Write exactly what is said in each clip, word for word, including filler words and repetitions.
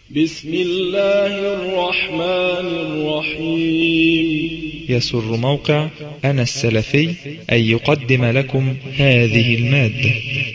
بسم الله الرحمن الرحيم. يسر موقع أنا السلفي أن يقدم لكم هذه المادة.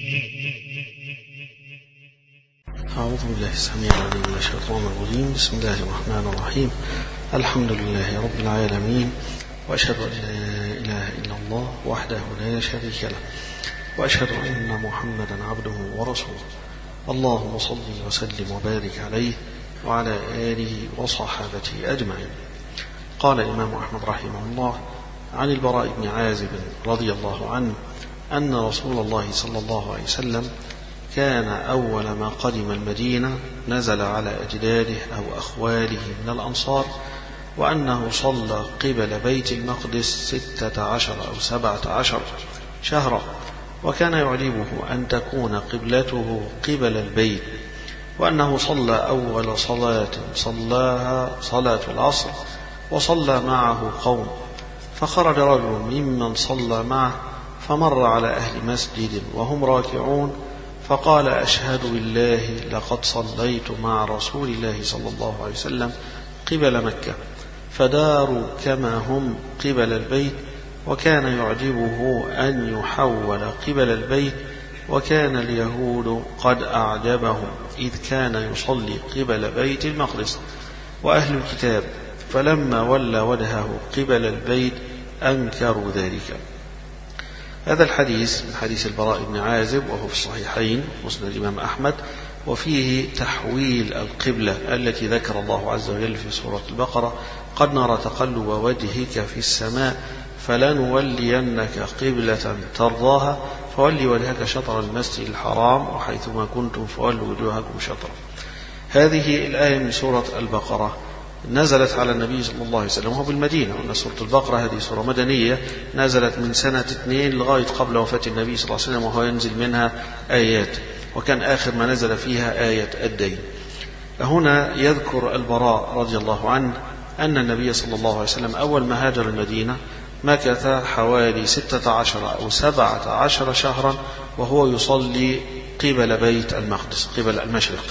أعوذ بالله السميع العليم من الشيطان الرجيم. بسم الله الرحمن الرحيم. الحمد لله رب العالمين، وأشهد أن لا إله إلا الله وحده لا شريك له، وأشهد أن محمدا عبده ورسوله. اللهم صل وسلم وبارك عليه وعلى آله وصحابته أجمعين. قال الإمام أحمد رحمه الله عن البراء بن عازب رضي الله عنه أن رسول الله صلى الله عليه وسلم كان أول ما قدم المدينة نزل على أجداده أو أخواله من الأنصار، وأنه صلى قبل بيت المقدس ستة عشر أو سبعة عشر شهرا، وكان يعجبه أن تكون قبلته قبل البيت، وأنه صلى أول صلاة صلاها صلاة العصر، وصلى معه قوم، فخرج رجل ممن صلى معه فمر على أهل مسجد وهم راكعون، فقال: أشهد بالله لقد صليت مع رسول الله صلى الله عليه وسلم قبل مكة، فداروا كما هم قبل البيت، وكان يعجبه أن يحول قبل البيت، وكان اليهود قد أعجبهم إذ كان يصلي قبل بيت المقدس، وأهل الكتاب فلما ولى وجهه قبل البيت أنكروا ذلك. هذا الحديث من حديث البراء بن عازب، وهو في الصحيحين مسند الإمام أحمد، وفيه تحويل القبلة التي ذكر الله عز وجل في سورة البقرة: قد نرى تقلب وجهك في السماء فلنولينك قبلة ترضاها فولي وجهك شطر المسجد الحرام وحيثما كنتم فولوا وجوهكم شطره. هذه الآية من سورة البقرة نزلت على النبي صلى الله عليه وسلم وهو بالمدينة، وأن سورة البقرة هذه سورة مدنية نزلت من سنة اثنين لغاية قبل وفاة النبي صلى الله عليه وسلم، وهو ينزل منها آيات، وكان آخر ما نزل فيها آية الدين. هنا يذكر البراء رضي الله عنه أن النبي صلى الله عليه وسلم أول ما هاجر المدينة مكث حوالي ستة عشر أو سبعة عشر شهرا وهو يصلي قبل بيت المقدس قبل المشرق،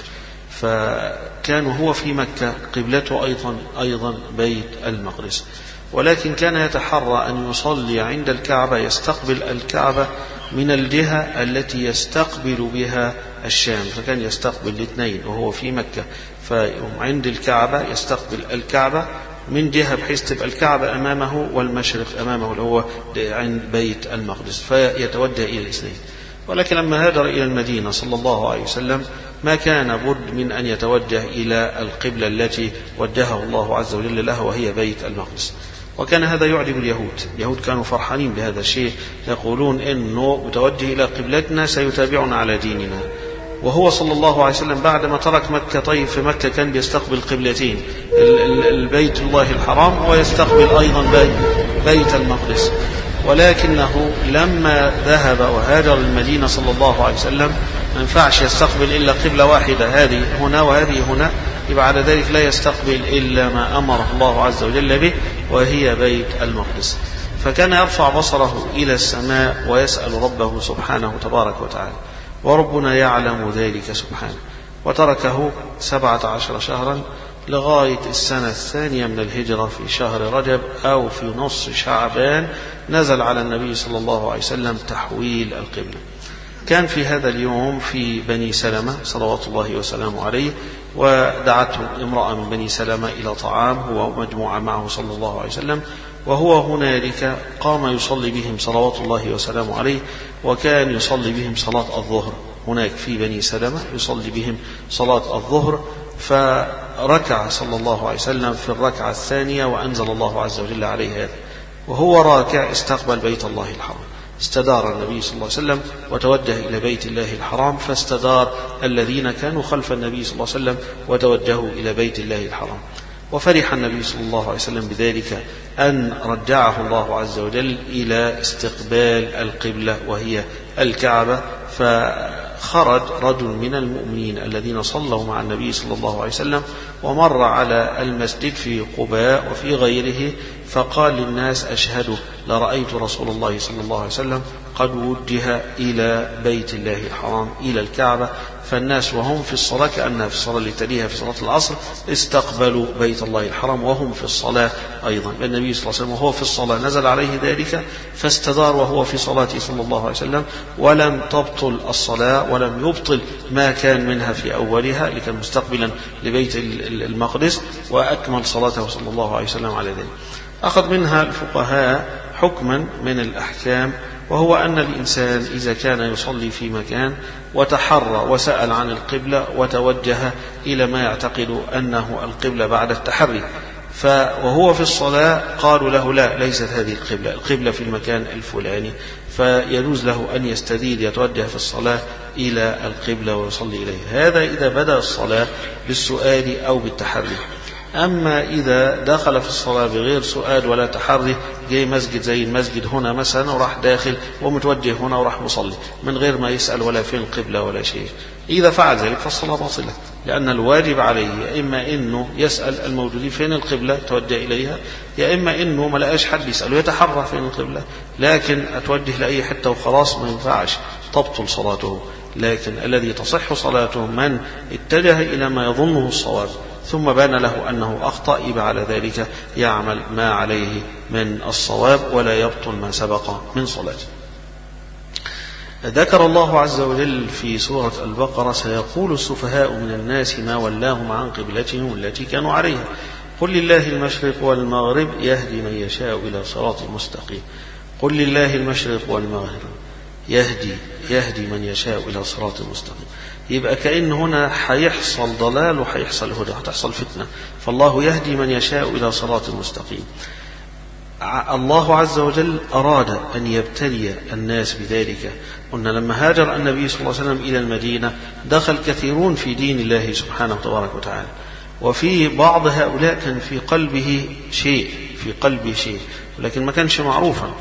فكان هو في مكة قبلته أيضا, أيضا بيت المقدس، ولكن كان يتحرى أن يصلي عند الكعبة، يستقبل الكعبة من الجهة التي يستقبل بها الشام، فكان يستقبل الاثنين وهو في مكة، فيوم عند الكعبة يستقبل الكعبة من جهة بحيث تبقى الكعبة أمامه والمشرق أمامه اللي هو عند بيت المقدس، فيتوجه إلى الاثنين. ولكن لما هاجر إلى المدينة صلى الله عليه وسلم ما كان بد من أن يتوجه إلى القبلة التي وجهه الله عز وجل له، وهي بيت المقدس. وكان هذا يعجب اليهود، اليهود كانوا فرحانين بهذا الشيء، يقولون إنه متوجه إلى قبلتنا سيتابعنا على ديننا. وهو صلى الله عليه وسلم بعدما ترك مكة، طيب في مكة كان يستقبل قبلتين، البيت الله الحرام ويستقبل أيضا بيت المقدس، ولكنه لما ذهب وهاجر المدينة صلى الله عليه وسلم ما ينفعش يستقبل إلا قبلة واحدة، هذه هنا وهذه هنا، بعد ذلك لا يستقبل إلا ما أمره الله عز وجل به، وهي بيت المقدس. فكان يرفع بصره إلى السماء ويسأل ربه سبحانه تبارك وتعالى، وربنا يعلم ذلك سبحانه، وتركه سبعة عشر شهرا لغاية السنة الثانية من الهجرة في شهر رجب أو في نص شعبان نزل على النبي صلى الله عليه وسلم تحويل القبلة. كان في هذا اليوم في بني سلمة صلوات الله وسلامه عليه، ودعته امرأة من بني سلمة إلى طعام هو ومجموعة معه صلى الله عليه وسلم، وهو هنالك قام يصلي بهم صلوات الله وسلامه عليه، وكان يصلي بهم صلاة الظهر هناك في بني سلمة، يصلي بهم صلاة الظهر، فركع صلى الله عليه وسلم في الركعة الثانية وأنزل الله عز وجل عليه هذا، وهو راكع استقبل بيت الله الحرام، استدار النبي صلى الله عليه وسلم وتوجه إلى بيت الله الحرام، فاستدار الذين كانوا خلف النبي صلى الله عليه وسلم وتوجهوا إلى بيت الله الحرام. وفرح النبي صلى الله عليه وسلم بذلك أن رجعه الله عز وجل إلى استقبال القبلة وهي الكعبة. فخرج رجل من المؤمنين الذين صلوا مع النبي صلى الله عليه وسلم ومر على المسجد في قباء وفي غيره، فقال للناس: أشهد لرأيت رسول الله صلى الله عليه وسلم قد وجه إلى بيت الله الحرام إلى الكعبة، فالناس وهم في الصلاة كأنها في الصلاة اللي تليها في صلاة العصر استقبلوا بيت الله الحرام وهم في الصلاة أيضا. النبي صلى الله عليه وسلم وهو في الصلاة نزل عليه ذلك فاستدار وهو في صلاته صلى الله عليه وسلم، ولم تبطل الصلاة ولم يبطل ما كان منها في أولها اللي كان مستقبلا لبيت المقدس، وأكمل صلاته صلى الله عليه وسلم على ذلك. أخذ منها الفقهاء حكما من الأحكام، وهو أن الإنسان إذا كان يصلي في مكان وتحرى وسأل عن القبلة وتوجه إلى ما يعتقد أنه القبلة بعد التحري، وهو في الصلاة قالوا له لا، ليست هذه القبلة، القبلة في المكان الفلاني، فيجوز له أن يستدير يتوجه في الصلاة إلى القبلة ويصلي إليها. هذا إذا بدأ الصلاة بالسؤال أو بالتحري. أما إذا دخل في الصلاة بغير سؤال ولا تحري، جاي مسجد زي المسجد هنا مثلا وراح داخل ومتوجه هنا وراح مصلي من غير ما يسأل ولا فين القبلة ولا شيء، إذا فعل ذلك فالصلاة باطلة، لأن الواجب عليه يا إما إنه يسأل الموجودين فين القبلة توجه إليها، يا إما إنه ما لقاش حد يسأله يتحرى فين القبلة. لكن أتوجه لأي حتة وخلاص ما ينفعش، تبطل صلاته. لكن الذي تصح صلاته من اتجه إلى ما يظنه الصواب ثم بان له أنه أخطأ، يبقى على ذلك يعمل ما عليه من الصواب ولا يبطل ما سبق من صلاته. ذكر الله عز وجل في سورة البقرة: سيقول السفهاء من الناس ما ولاهم عن قبلتهم التي كانوا عليها قل لله المشرق والمغرب يهدي من يشاء إلى صراط مستقيم. قل لله المشرق والمغرب يهدي يهدي من يشاء إلى صراط مستقيم. يبقى كأن هنا حيحصل ضلال وحيحصل هدى، حتحصل فتنة، فالله يهدي من يشاء إلى صراط مستقيم. الله عز وجل أراد أن يبتلي الناس بذلك. قلنا لما هاجر النبي صلى الله عليه وسلم إلى المدينة دخل كثيرون في دين الله سبحانه تبارك وتعالى، وفي بعض هؤلاء كان في قلبه شيء في قلبه شيء ولكن ما كانش معروفا،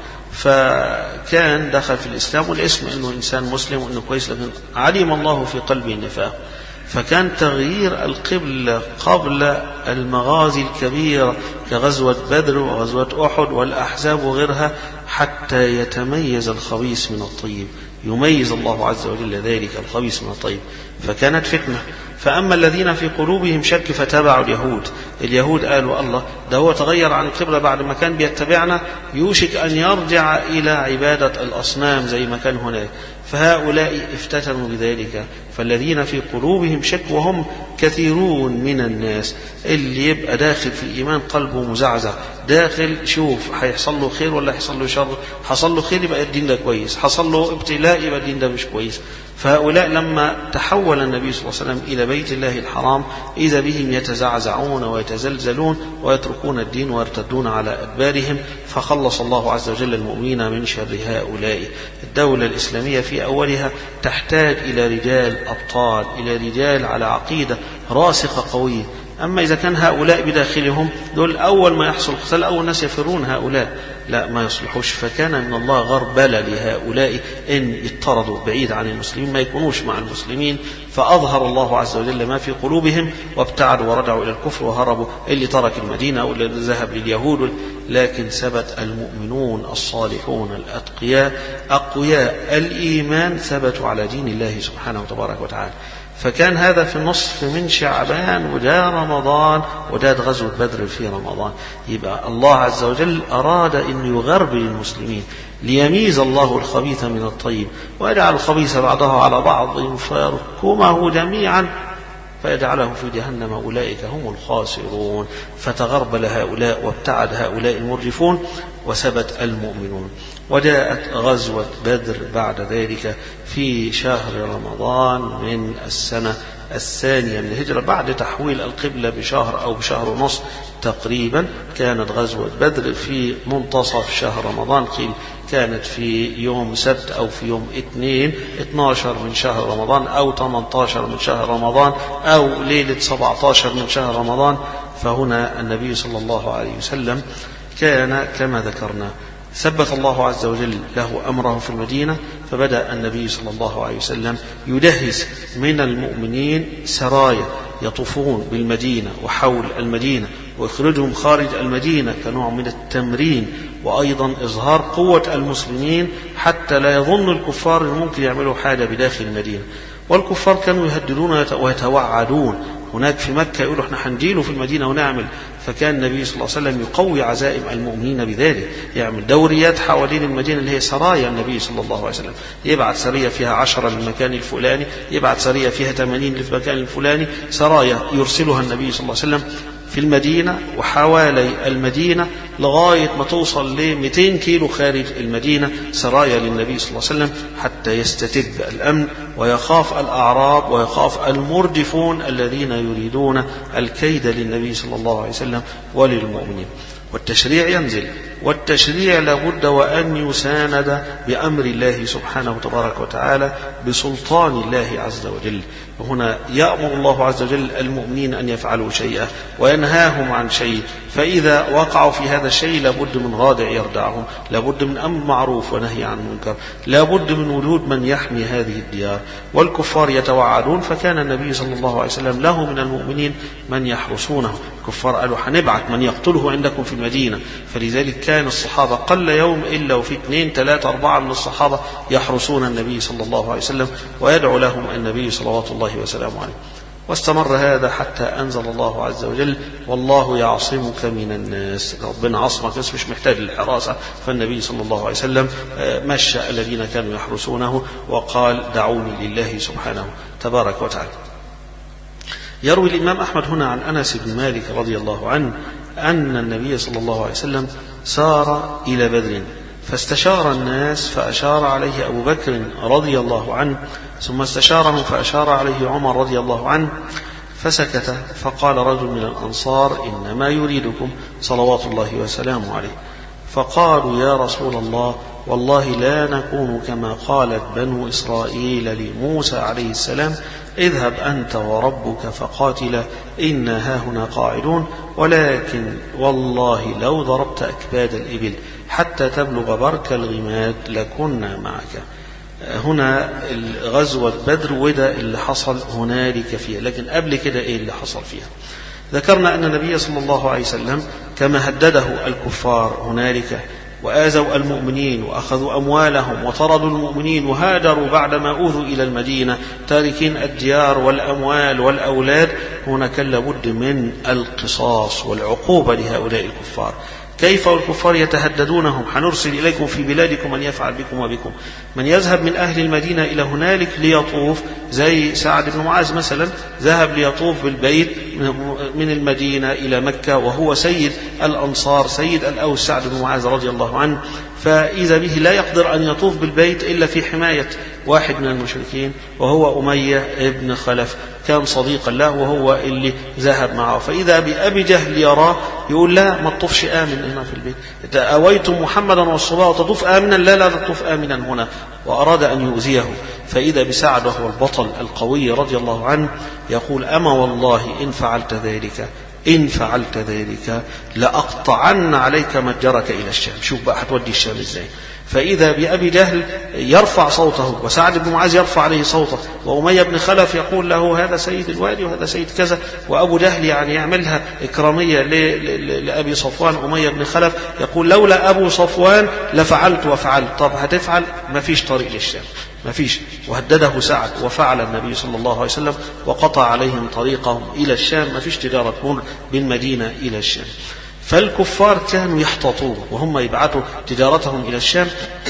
فكان دخل في الإسلام والاسم أنه إنسان مسلم وأنه كويس، لكن علم الله في قلبه النفاق. فكان تغيير القبلة قبل المغازي الكبيرة كغزوة بدر وغزوة أحد والأحزاب وغيرها حتى يتميز الخبيث من الطيب، يميز الله عز وجل ذلك الخبيث من الطيب، فكانت فتنة. فأما الذين في قلوبهم شك فتبعوا اليهود، اليهود قالوا الله ده هو تغير عن القبلة بعد ما كان بيتبعنا، يوشك أن يرجع إلى عبادة الأصنام زي ما كان هناك، فهؤلاء افتتنوا بذلك. فالذين في قلوبهم شك وهم كثيرون من الناس، اللي يبقى داخل في الإيمان قلبه مزعزع، داخل شوف هيحصل له خير ولا هيحصل له شر، حصل له خير يبقى الدين ده كويس، حصل له ابتلاء يبقى الدين ده مش كويس. فهؤلاء لما تحول النبي صلى الله عليه وسلم إلى بيت الله الحرام إذا بهم يتزعزعون ويتزلزلون ويتركون الدين ويرتدون على أدبارهم، فخلص الله عز وجل المؤمنين من شر هؤلاء. الدولة الإسلامية في أولها تحتاج إلى رجال أبطال، إلى رجال على عقيدة راسخة قوية. أما إذا كان هؤلاء بداخلهم دول أول ما يحصل قتال أول ناس يفرون هؤلاء، لا ما يصلحوش. فكان من الله غربلة لهؤلاء إن يطردوا بعيد عن المسلمين، ما يكونوش مع المسلمين، فأظهر الله عز وجل ما في قلوبهم وابتعدوا ورجعوا إلى الكفر وهربوا، اللي ترك المدينة واللي ذهب لليهود. لكن ثبت المؤمنون الصالحون الأتقياء أقوياء الإيمان ثبتوا على دين الله سبحانه وتبارك وتعالى. فكان هذا في النصف من شعبان وجاء رمضان وجاءت غزوة بدر في رمضان. يبقى الله عز وجل أراد أن يغربل المسلمين ليميز الله الخبيث من الطيب ويجعل الخبيث بعضه على بعض فيركمه جميعا فيجعله في جهنم أولئك هم الخاسرون. فتغربل هؤلاء وابتعد هؤلاء المرجفون وثبت المؤمنون. وجاءت غزوة بدر بعد ذلك في شهر رمضان من السنة الثانية من الهجرة بعد تحويل القبلة بشهر أو بشهر ونصف تقريبا. كانت غزوة بدر في منتصف شهر رمضان، قيل كانت في يوم سبت أو في يوم اثنين اثناشر من شهر رمضان أو ثمانية عشر من شهر رمضان أو ليلة سبعة عشر من شهر رمضان. فهنا النبي صلى الله عليه وسلم كان كما ذكرنا ثبت الله عز وجل له أمره في المدينة، فبدأ النبي صلى الله عليه وسلم يدهس من المؤمنين سرايا يطوفون بالمدينة وحول المدينة ويخرجهم خارج المدينة كنوع من التمرين وأيضا إظهار قوة المسلمين حتى لا يظن الكفار أن ممكن يعملوا حاجة بداخل المدينة. والكفار كانوا يهددون ويتوعدون، هناك في مكة يقولوا احنا هنجيله في المدينة ونعمل، فكان النبي صلى الله عليه وسلم يقوي عزائم المؤمنين بذلك، يعمل دوريات حوالين المدينة اللي هي سرايا النبي صلى الله عليه وسلم، يبعث سرية فيها عشرة للمكان الفلاني، يبعث سرية فيها ثمانين للمكان الفلاني، سرايا يرسلها النبي صلى الله عليه وسلم في المدينة وحوالي المدينة لغاية ما توصل ل مئتين كيلو خارج المدينة، سرايا للنبي صلى الله عليه وسلم حتى يستتب الأمن ويخاف الأعراب ويخاف المردفون الذين يريدون الكيد للنبي صلى الله عليه وسلم وللمؤمنين. والتشريع ينزل، والتشريع لابد وأن يساند بأمر الله سبحانه وتبارك وتعالى بسلطان الله عز وجل. وهنا يأمر الله عز وجل المؤمنين أن يفعلوا شيئا وينهاهم عن شيء، فإذا وقعوا في هذا الشيء لابد من رادع يردعهم، لابد من أمر معروف ونهي عن منكر، لابد من وجود من يحمي هذه الديار. والكفار يتوعدون، فكان النبي صلى الله عليه وسلم له من المؤمنين من يحرسونه. الكفار قالوا هنبعث من يقتله عندكم في المدينة، فلذلك كان الصحابة قل يوم إلا وفي اثنين ثلاثة أربعة من الصحابة يحرسون النبي صلى الله عليه وسلم ويدعو لهم النبي صلوات الله وسلامه عليه. واستمر هذا حتى أنزل الله عز وجل والله يعصمك من الناس. ربنا عصمك بس مش محتاج للحراسة، فالنبي صلى الله عليه وسلم مشى الذين كانوا يحرسونه وقال دعوني لله سبحانه تبارك وتعالى. يروي الإمام أحمد هنا عن أنس بن مالك رضي الله عنه أن النبي صلى الله عليه وسلم سار إلى بدر فاستشار الناس فأشار عليه أبو بكر رضي الله عنه، ثم استشارهم فأشار عليه عمر رضي الله عنه فسكت، فقال رجل من الأنصار إنما يريدكم صلوات الله وسلامه عليه. فقالوا يا رسول الله والله لا نكون كما قالت بنو إسرائيل لموسى عليه السلام اذهب أنت وربك فقاتلا إنا هاهنا قاعدون، ولكن والله لو ضربت أكباد الإبل حتى تبلغ برك الغماد لكنا معك. هنا غزوة بدر وده اللي حصل هنالك فيها، لكن قبل كده إيه اللي حصل فيها؟ ذكرنا أن النبي صلى الله عليه وسلم كما هدده الكفار هنالك وآذوا المؤمنين وأخذوا أموالهم وطردوا المؤمنين وهاجروا بعدما أوذوا إلى المدينة تاركين الديار والأموال والأولاد، هنا كان لابد من القصاص والعقوبة لهؤلاء الكفار. كيف والكفار يتهددونهم حنرسل إليكم في بلادكم من يفعل بكم وبكم، من يذهب من أهل المدينة إلى هنالك ليطوف زي سعد بن معاذ مثلا ذهب ليطوف بالبيت من المدينة إلى مكة وهو سيد الأنصار سيد الأوس سعد بن معاذ رضي الله عنه، فإذا به لا يقدر أن يطوف بالبيت إلا في حماية واحد من المشركين وهو أمية ابن خلف كان صديقا له وهو اللي ذهب معه. فإذا بأبي جهل يراه يقول لا ما تطوفش آمن هنا في البيت، أويتم محمدا والصباح وتطوف آمنا، لا لا تطوف آمنا هنا، وأراد أن يؤذيه. فإذا بسعد وهو البطل القوي رضي الله عنه يقول أما والله إن فعلت ذلك إن فعلت ذلك لأقطعن عليك متجرك إلى الشام. شوف بقى هتودي الشام إزاي. فإذا بأبي جهل يرفع صوته وسعد بن معاذ يرفع عليه صوته وأمية بن خلف يقول له هذا سيد الوادي وهذا سيد كذا، وأبو جهل يعني يعملها إكرامية لأبي صفوان أمية بن خلف يقول لولا أبو صفوان لفعلت وفعلت. طب هتفعل ما فيش طريق للشام ما فيش. وهدده سعد وفعل النبي صلى الله عليه وسلم وقطع عليهم طريقهم إلى الشام، ما فيش تجارة تمر بالمدينة إلى الشام. فالكفار كانوا يحتطون وهم يبعثوا تجارتهم إلى الشام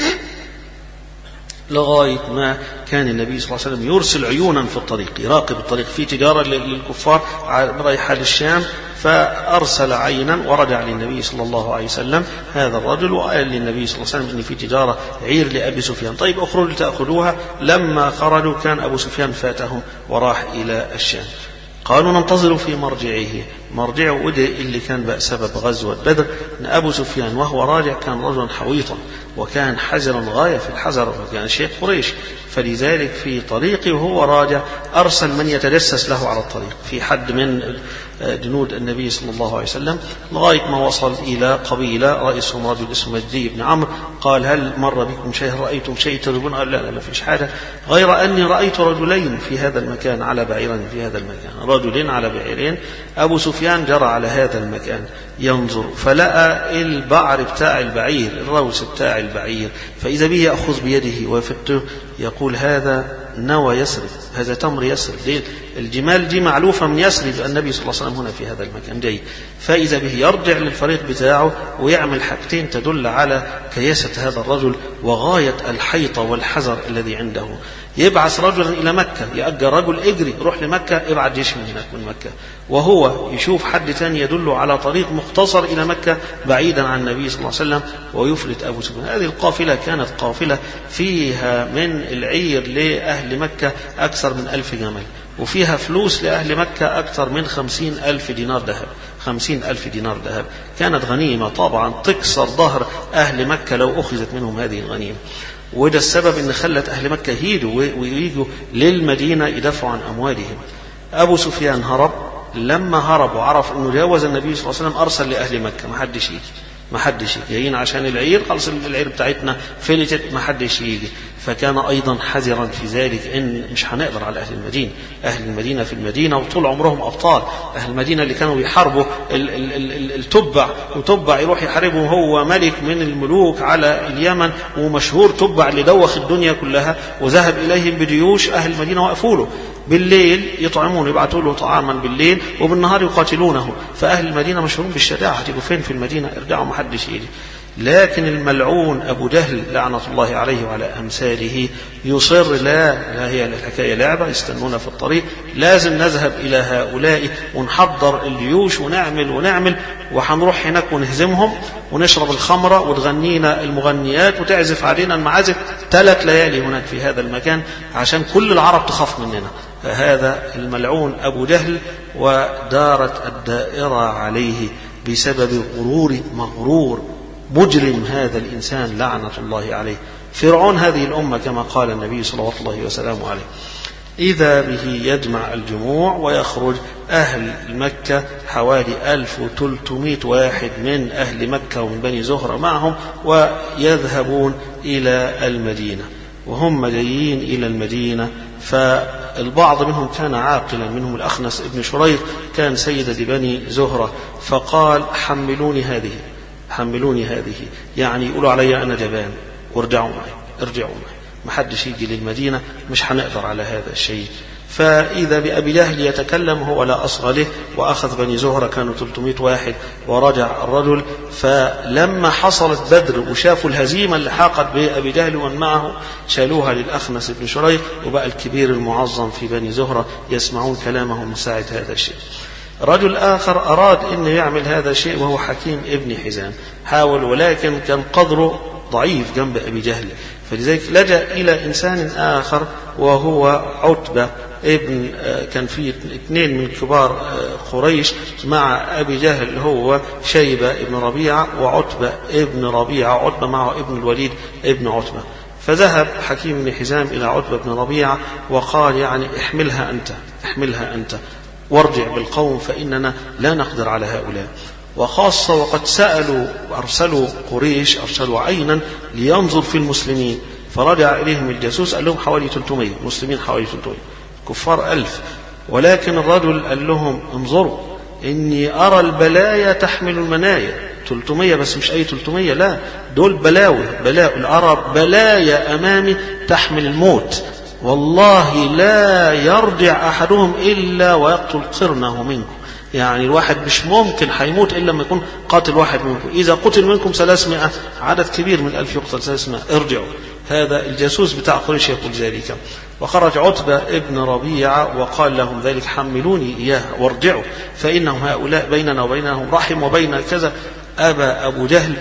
لغاية ما كان النبي صلى الله عليه وسلم يرسل عيونا في الطريق يراقب الطريق في تجارة للكفار رايحة للشام، فأرسل عينا ورجع للنبي صلى الله عليه وسلم هذا الرجل وقال للنبي صلى الله عليه وسلم إن في تجارة عير لأبي سفيان، طيب أخرجوا تأخذوها. لما خرجوا كان أبو سفيان فاتهم وراح إلى الشام. قالوا ننتظر في مرجعه، مرجعه وده اللي كان بقى سبب غزوة بدر، أن أبو سفيان وهو راجع كان رجلا حويطا وكان حذرا غاية في الحذر، يعني شيخ قريش. فلذلك في طريقه وهو راجع أرسل من يتجسس له على الطريق في حد من جنود النبي صلى الله عليه وسلم، لغاية ما وصل إلى قبيلة رئيسهم رجل اسمه مجدي بن عمرو. قال: هل مر بكم شيء؟ رأيتم شيء تريدون؟ قال: لا لا ما فيش حاجة، غير أني رأيت رجلين في هذا المكان على بعيرين في هذا المكان، رجلين على بعيرين. أبو سفيان جرى على هذا المكان ينظر، فلقى البعر بتاع البعير، الروس بتاع البعير، فإذا به يأخذ بيده ويفته يقول: هذا نوى يسرب، هذا تمر يسرب. ليه؟ الجمال دي معلوفة من يسرب، النبي صلى الله عليه وسلم هنا في هذا المكان جاي. فإذا به يرجع للفريق بتاعه ويعمل حاجتين تدل على كياسة هذا الرجل وغاية الحيطة والحذر الذي عنده. يبعث رجلا إلى مكة، يأجر رجل: اجري روح لمكة، ابعت جيش من هناك من مكة، وهو يشوف حد تاني يدله على طريق مختصر إلى مكة بعيدا عن النبي صلى الله عليه وسلم ويفلت أبو سفيان. هذه القافلة كانت قافلة فيها من العير لأهل مكة أكثر من ألف جمل، وفيها فلوس لأهل مكة أكثر من خمسين ألف دينار ذهب. خمسين ألف دينار ذهب كانت غنيمة طبعا تكسر ظهر أهل مكة لو أخذت منهم هذه الغنيمة. وده السبب ان خلت اهل مكة يهيدوا وييجوا للمدينة يدافعوا عن اموالهم. ابو سفيان هرب، لما هرب وعرف انه جاوز النبي صلى الله عليه وسلم ارسل لاهل مكة: ما حدش يجي، ما حدش يجي، جايين عشان العير، خلص العير بتاعتنا فلتت، ما حدش يجي. فكان ايضا حذرا في ذلك ان مش هنقدر على اهل المدينة. اهل المدينة في المدينة وطول عمرهم ابطال. اهل المدينة اللي كانوا يحاربوا التبع، وتبع يروح يحاربهم، هو ملك من الملوك على اليمن ومشهور تبع اللي دوخ الدنيا كلها، وذهب اليهم بجيوش. اهل المدينة وقفوا له بالليل يطعمونه، يبعثوا له طعاما بالليل، وبالنهار يقاتلونه. فاهل المدينة مشهورون بالشجاعة، هتيجوا فين في المدينة؟ ارجعوا ما حدش يجي. لكن الملعون أبو جهل لعنة الله عليه وعلى أمثاله يصر: لا لا هي الحكاية لعبة، يستنونا في الطريق، لازم نذهب إلى هؤلاء ونحضر الجيوش ونعمل ونعمل، وحنروح هناك ونهزمهم ونشرب الخمرة وتغنينا المغنيات وتعزف علينا المعازف ثلاث ليالي هناك في هذا المكان عشان كل العرب تخاف مننا. فهذا الملعون أبو جهل، ودارت الدائرة عليه بسبب غرور مغرور مجرم هذا الإنسان لعنة الله عليه. فرعون هذه الأمة كما قال النبي صلى الله عليه وسلم عليه: إذا به يجمع الجموع ويخرج أهل مكة حوالي ألف وثلاثمائة واحد من أهل مكة ومن بني زهرة معهم، ويذهبون إلى المدينة. وهم جايين إلى المدينة، فالبعض منهم كان عاقلا، منهم الأخنس ابن شريح كان سيد لبني زهرة، فقال: حملوني هذه، حملوني هذه، يعني يقولوا علي أنا جبان، وارجعوا معي، ارجعوا معي، ما حدش يجي للمدينة، مش هنقدر على هذا الشيء. فإذا بأبي جهل يتكلم، هو لا أصغى له، وأخذ بني زهرة كانوا ثلاثمائة واحد، ورجع الرجل. فلما حصلت بدر وشافوا الهزيمة اللي حاقت بأبي جهل ومن معه، شالوها للأخنس بن شريح، وبقى الكبير المعظم في بني زهرة يسمعون كلامه من ساعة هذا الشيء. رجل آخر أراد أن يعمل هذا الشيء، وهو حكيم ابن حزام، حاول ولكن كان قدره ضعيف جنب أبي جهل، فلذلك لجأ إلى إنسان آخر وهو عتبة ابن، كان في اثنين من كبار قريش مع أبي جهل، هو شيبة ابن ربيعة وعتبة ابن ربيعة، عتبة معه ابن الوليد ابن عتبة. فذهب حكيم بن حزام إلى عتبة بن ربيعة وقال: يعني احملها أنت، احملها أنت وارجع بالقوم، فإننا لا نقدر على هؤلاء. وخاصة وقد سألوا أرسلوا قريش، أرسلوا عينا لينظر في المسلمين، فرجع إليهم الجاسوس قال لهم حوالي ثلاثمائة، مسلمين حوالي ثلاثمائة، كفار ألف. ولكن الرجل قال لهم: انظروا إني أرى البلايا تحمل المنايا. ثلاثمائة بس مش أي ثلاثمائة، لا، دول بلاوي، بلاء، أرى بلايا أمامي تحمل الموت، والله لا يرجع أحدهم إلا ويقتل قرنه منكم. يعني الواحد مش ممكن حيموت إلا لما يكون قاتل واحد منكم، إذا قتل منكم ثلاثمائة، عدد كبير من الألف يقتل ثلاثمائة، ارجعوا. هذا الجاسوس بتاع قريش يقول ذلك. وخرج عتبة ابن ربيعة وقال لهم ذلك: حملوني إياه وارجعوا، فإنهم هؤلاء بيننا وبينهم رحم وبين كذا. أبى أبو جهل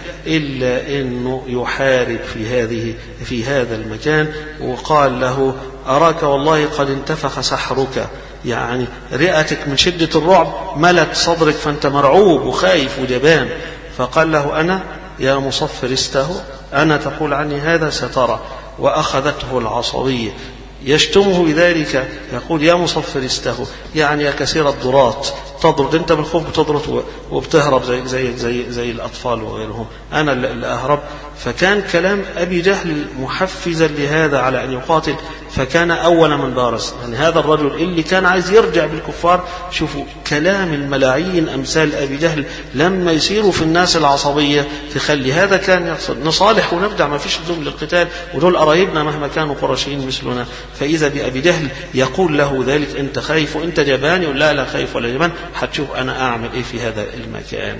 إلا أنه يحارب في هذه في هذا المكان، وقال له: أراك والله قد انتفخ سحرك، يعني رئتك من شدة الرعب ملت صدرك، فأنت مرعوب وخايف وجبان. فقال له: أنا يا مصفر استهو، أنا تقول عني هذا سترى. وأخذته العصبية يشتمه بذلك، يقول يا مصفر استهو، يعني يا كثير الضرات، تضرد أنت بالخوف بتضرد وبتهرب زي, زي, زي, زي الأطفال وغيرهم، أنا اللي أهرب. فكان كلام أبي جهل محفزا لهذا على أن يقاتل، فكان أول من بارز. يعني هذا الرجل اللي كان عايز يرجع بالكفار، شوفوا كلام الملاعين أمثال أبي جهل لما يصيروا في الناس العصبية تخلي هذا كان يقصد نصالح ونرجع، ما فيش لزوم للقتال، ودول قرايبنا مهما كانوا قرشيين مثلنا. فإذا بأبي جهل يقول له ذلك أنت خايف وأنت جبان، يقول لا لا خايف ولا جبان، هتشوف أنا أعمل إيه في هذا المكان.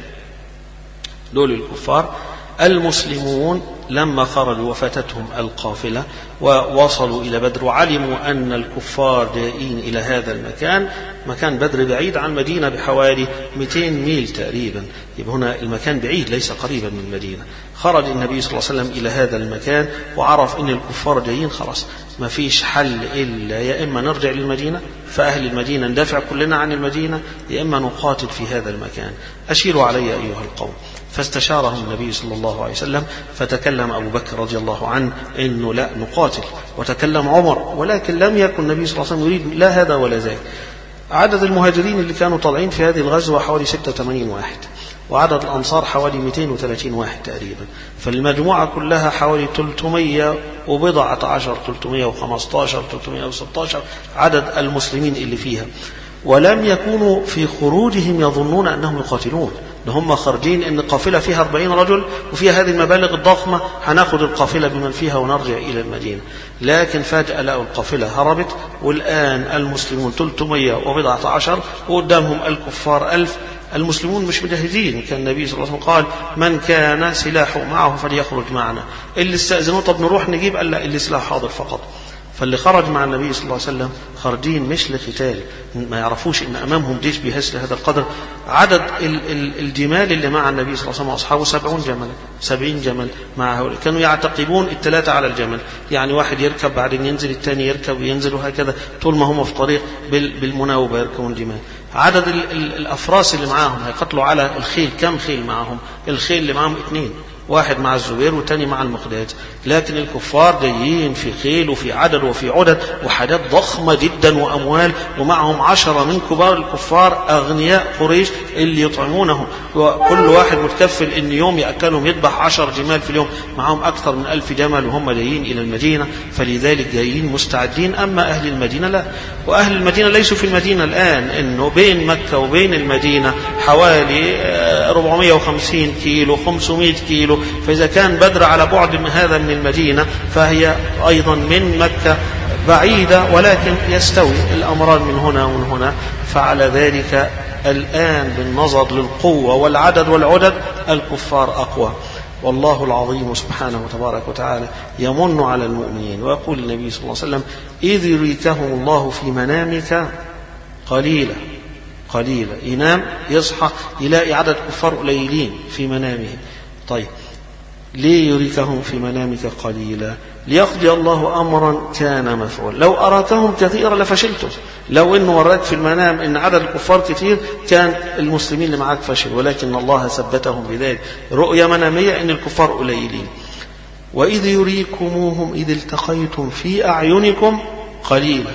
دول الكفار. المسلمون لما خرجوا وفاتتهم القافلة ووصلوا إلى بدر وعلموا أن الكفار جائين إلى هذا المكان، مكان بدر بعيد عن مدينة بحوالي مئتين ميل تقريبا، يبقى هنا المكان بعيد ليس قريبا من المدينة. خرج النبي صلى الله عليه وسلم إلى هذا المكان وعرف أن الكفار جايين، خلاص ما فيش حل إلا يا إما نرجع للمدينة فأهل المدينة ندافع كلنا عن المدينة، يا إما نقاتل في هذا المكان، أشيروا علي أيها القوم. فاستشارهم النبي صلى الله عليه وسلم، فتكلم أبو بكر رضي الله عنه إنه لا نقاتل، وتكلم عمر، ولكن لم يكن النبي صلى الله عليه وسلم يريد لا هذا ولا ذاك. عدد المهاجرين اللي كانوا طالعين في هذه الغزوة حوالي ستة وثمانين واحد، وعدد الأنصار حوالي مئتين وثلاثين واحد تقريبا، فالمجموعة كلها حوالي ثلاثمئة وبضعة عشر، ثلاثمئة وخمسة عشر، ثلاثمئة وستة عشر عدد المسلمين اللي فيها. ولم يكونوا في خروجهم يظنون أنهم يقاتلون، هم خارجين ان القافلة فيها أربعين رجل وفيها هذه المبالغ الضخمة، هناخد القافلة بمن فيها ونرجع إلى المدينة. لكن فجأة لقوا القافلة هربت، والآن المسلمون ثلاثمئة وبضعة عشر وقدامهم الكفار ألف. المسلمون مش مجهزين، كان النبي صلى الله عليه وسلم قال من كان سلاحه معه فليخرج معنا، اللي استأذنوا طب نروح نجيب، قال لا اللي سلاح حاضر فقط. فاللي خرج مع النبي صلى الله عليه وسلم خارجين مش لقتال، ما يعرفوش ان امامهم جيش بهذا هذا القدر. عدد الجمال اللي مع النبي صلى الله عليه وسلم واصحابه سبعون جمل، سبعين جمل مع هؤلاء، كانوا يعتقبون الثلاثه على الجمل، يعني واحد يركب بعدين ينزل، الثاني يركب وينزل، وهكذا طول ما هم في طريق بالمناوبه يركبون جمال. عدد الافراس اللي معاهم هيقتلوا على الخيل، كم خيل معهم؟ الخيل اللي معهم اثنين، واحد مع الزبير والتاني مع المقداد. لكن الكفار جايين في خيل وفي عدد وفي عدد وحاجات ضخمة جدا وأموال، ومعهم عشرة من كبار الكفار أغنياء قريش اللي يطعمونهم، وكل واحد متكفل إن يوم يأكلهم يذبح عشر جمال في اليوم، معهم أكثر من ألف جمل وهم جايين إلى المدينة، فلذلك جايين مستعدين. أما أهل المدينة لا، وأهل المدينة ليسوا في المدينة الآن، إنه بين مكة وبين المدينة حوالي أربعمئة وخمسين كيلو، خمسمئة كيلو، فإذا كان بدر على بعد من هذا من المدينة فهي أيضا من مكة بعيدة، ولكن يستوي الأمران من هنا ومن هنا. فعلى ذلك الآن بالنظر للقوة والعدد والعدد الكفار أقوى. والله العظيم سبحانه وتبارك وتعالى يمن على المؤمنين ويقول النبي صلى الله عليه وسلم إذ يريكهم الله في منامك قليلا قليلا، ينام يصحى يلاقي عدد كفار قليلين في منامه. طيب ليه يريكهم في منامك قليلا؟ ليقضي الله أمرا كان مفعولا. لو أراكهم كثيرا لفشلتم، لو إنه وراك في المنام إن عدد الكفار كثير كان المسلمين اللي معاك فشل، ولكن الله ثبتهم بذلك، رؤيا منامية إن الكفار قليلين. وإذ يريكموهم إذ التقيتم في أعينكم قليلا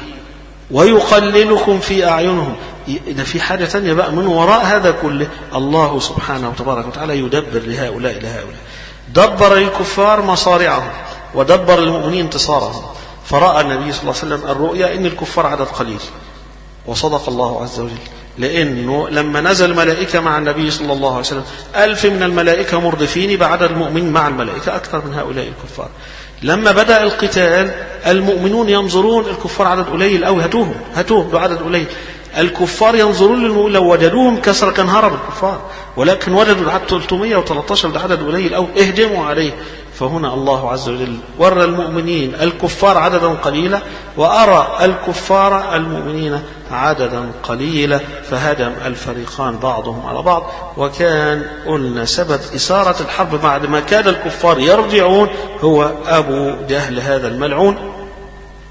ويقللكم في أعينهم. إذا في حاجة ثانية بقى من وراء هذا كله، الله سبحانه وتبارك وتعالى يدبر لهؤلاء لهؤلاء، دبر للكفار مصارعهم ودبر المؤمنين انتصارهم. فرأى النبي صلى الله عليه وسلم الرؤيا إن الكفار عدد قليل، وصدق الله عز وجل، لأنه لما نزل ملائكة مع النبي صلى الله عليه وسلم ألف من الملائكة مردفين بعدد المؤمنين مع الملائكة أكثر من هؤلاء الكفار. لما بدأ القتال المؤمنون ينظرون الكفار عدد قليل أو هاتوهم هاتوهم بعدد قليل، الكفار ينظرون للمؤمنين لو وجدوهم كسر كان هرب الكفار، ولكن وجدوا العدد ثلاثمئة وثلاثة عشر بعدد قليل أو اهجموا عليه. فهنا الله عز وجل ورى المؤمنين الكفار عددا قليلا، وأرى الكفار المؤمنين عددا قليلا، فهدم الفريقان بعضهم على بعض. وكان قلنا سبب إثارة الحرب بعد ما كاد الكفار يرجعون هو أبو جهل هذا الملعون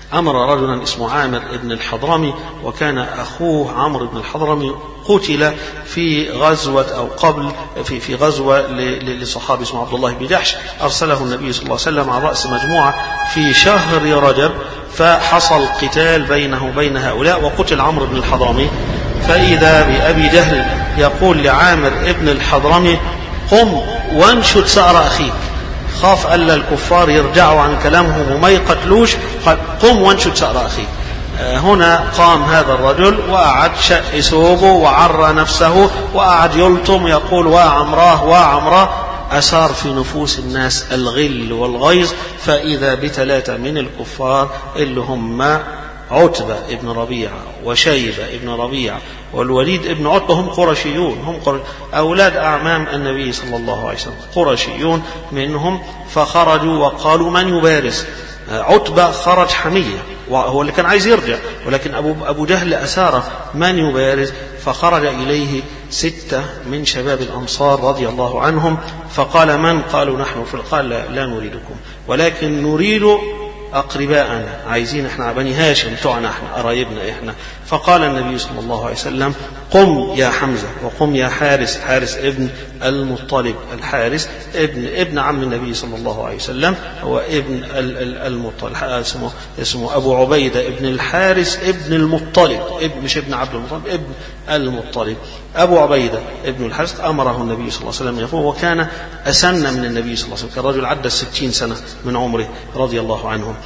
أمر رجلا اسمه عامر بن الحضرمي، وكان أخوه عمرو بن الحضرمي قتل في غزوة أو قبل في في غزوة لصحابي اسمه عبد الله بن جحش، أرسله النبي صلى الله عليه وسلم على رأس مجموعة في شهر رجب، فحصل قتال بينه وبين هؤلاء وقتل عمرو بن الحضرمي. فإذا بأبي جهل يقول لعامر ابن الحضرمي: قم وانشد ثأر أخيك. خاف ألا الكفار يرجعوا عن كلامهم وما يقتلوش، قال: قم وانشد ثأر أخيك. هنا قام هذا الرجل وقعد شق ثوبه وعرى نفسه وقعد يلطم يقول: وعمراه وعمراه. أثار في نفوس الناس الغل والغيظ، فإذا بثلاثة من الكفار اللي هم عتبة ابن ربيعة وشيبة ابن ربيعة والوليد ابن عتبة، هم قرشيون، هم قرش أولاد أعمام النبي صلى الله عليه وسلم، قرشيون منهم، فخرجوا وقالوا: من يبارز؟ عتبة خرج حمية وهو اللي كان عايز يرجع، ولكن أبو, أبو جهل أساره: من يبارز؟ فخرج إليه ستة من شباب الأنصار رضي الله عنهم، فقال: من؟ قالوا: نحن. فقال: لا, لا نريدكم، ولكن نريد أقرباءنا، عايزين احنا بني هاشم بتوعنا احنا قرايبنا احنا. فقال النبي صلى الله عليه وسلم: قم يا حمزة، وقم يا حارس، حارس ابن المطلب، الحارس ابن ابن عم النبي صلى الله عليه وسلم، هو ابن المطلب، اسمه اسمه أبو عبيدة ابن الحارس ابن المطلب، ابن مش ابن عبد المطلب، ابن المطلب، أبو عبيدة ابن الحارس. أمره النبي صلى الله عليه وسلم يقول، وكان أسن من النبي صلى الله عليه وسلم، كان رجل عدى الستين سنة من عمره رضي الله عنهم.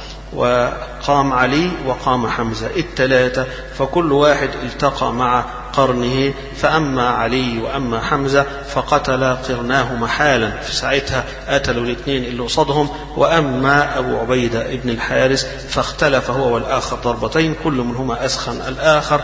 وقام علي وقام حمزة الثلاثة، فكل واحد التقى مع قرنه، فأما علي وأما حمزة فقتل قرناه محالا، في ساعتها قتلوا الاثنين اللي قصدهم. وأما أبو عبيدة ابن الحارس فاختلف هو والآخر ضربتين، كل منهما أسخن الآخر،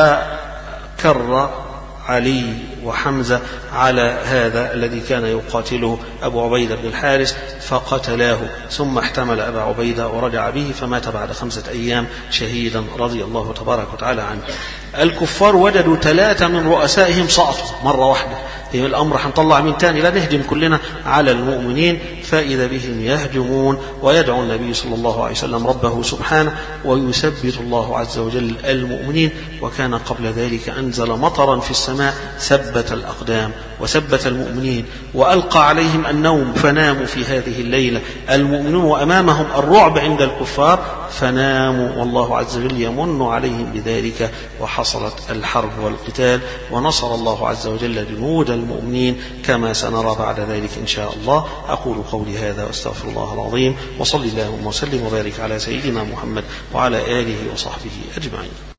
فكر علي وحمزة على هذا الذي كان يقاتله أبو عبيدة بن الحارس فقتلاه، ثم احتمل أبا عبيدة ورجع به، فمات بعد خمسة أيام شهيدا رضي الله تبارك وتعالى عنه. الكفار وجدوا ثلاثة من رؤسائهم سقطوا مرة واحدة، الأمر هنطلع من تاني، لا نهجم كلنا على المؤمنين، فإذا بهم يهجمون، ويدعو النبي صلى الله عليه وسلم ربه سبحانه، ويثبت الله عز وجل المؤمنين. وكان قبل ذلك أنزل مطرا في السماء ثبت الأقدام وثبت المؤمنين، وألقى عليهم النوم فناموا في هذه الليلة المؤمنون، وأمامهم الرعب عند الكفار فناموا، والله عز وجل يمن عليهم بذلك، وحصلت الحرب والقتال، ونصر الله عز وجل جنود المؤمنين كما سنرى بعد ذلك إن شاء الله. أقول قولي هذا واستغفر الله العظيم، وصلي اللهم وسلم وبارك على سيدنا محمد وعلى آله وصحبه أجمعين.